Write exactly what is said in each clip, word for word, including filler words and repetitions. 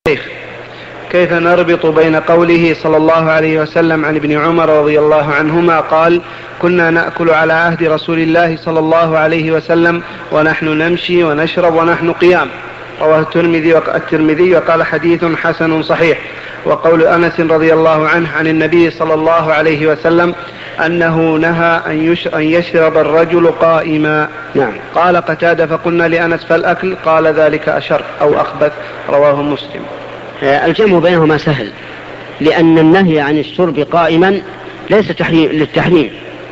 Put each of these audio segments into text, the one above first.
كيف نربط بين قوله صلى الله عليه وسلم عن ابن عمر رضي الله عنهما قال: كنا نأكل على عهد رسول الله صلى الله عليه وسلم ونحن نمشي ونشرب ونحن قيام، رواه الترمذي الترمذي وقال حديث حسن صحيح. وقول أنس رضي الله عنه عن النبي صلى الله عليه وسلم أنه نهى أن يشرب الرجل قائما. نعم. قال قتادة: فقلنا لأنس: فالأكل؟ قال: ذلك أشر أو أخبث، رواه مسلم. الجمع بينهما سهل، لأن النهي عن الشرب قائما ليس تحريم للتحريم،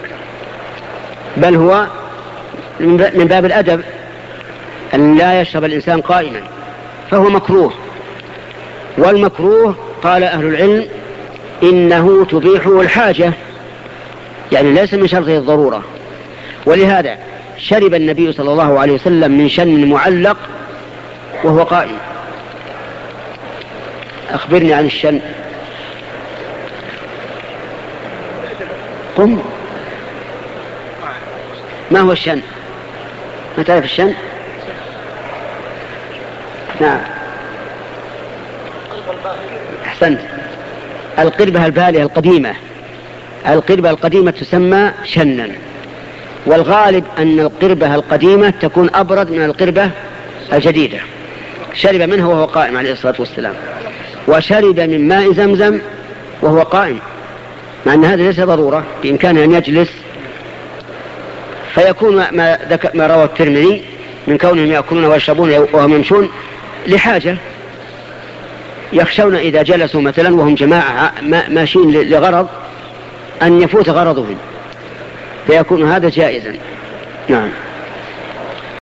بل هو من باب الأدب أن لا يشرب الإنسان قائما، فهو مكروه. والمكروه قال أهل العلم إنه تبيحه الحاجة، يعني ليس من شرطه الضرورة. ولهذا شرب النبي صلى الله عليه وسلم من شن معلق وهو قائم. أخبرني عن الشن. قم. ما هو الشن؟ ما تعرف الشن؟ نعم، أحسنت. القربة البالية القديمة، القربة القديمة تسمى شنا، والغالب أن القربة القديمة تكون أبرد من القربة الجديدة. شرب منها وهو قائم عليه الصلاة والسلام، وشرب من ماء زمزم وهو قائم، مع أن هذا ليس ضرورة، بإمكانه أن يجلس. فيكون ما, ما روى الترمذي من كونهم يأكلون ويشربون وهم يمشون لحاجة، يخشون إذا جلسوا مثلا وهم جماعة ماشيين لغرض أن يفوت غرضهم، فيكون هذا جائزا. نعم.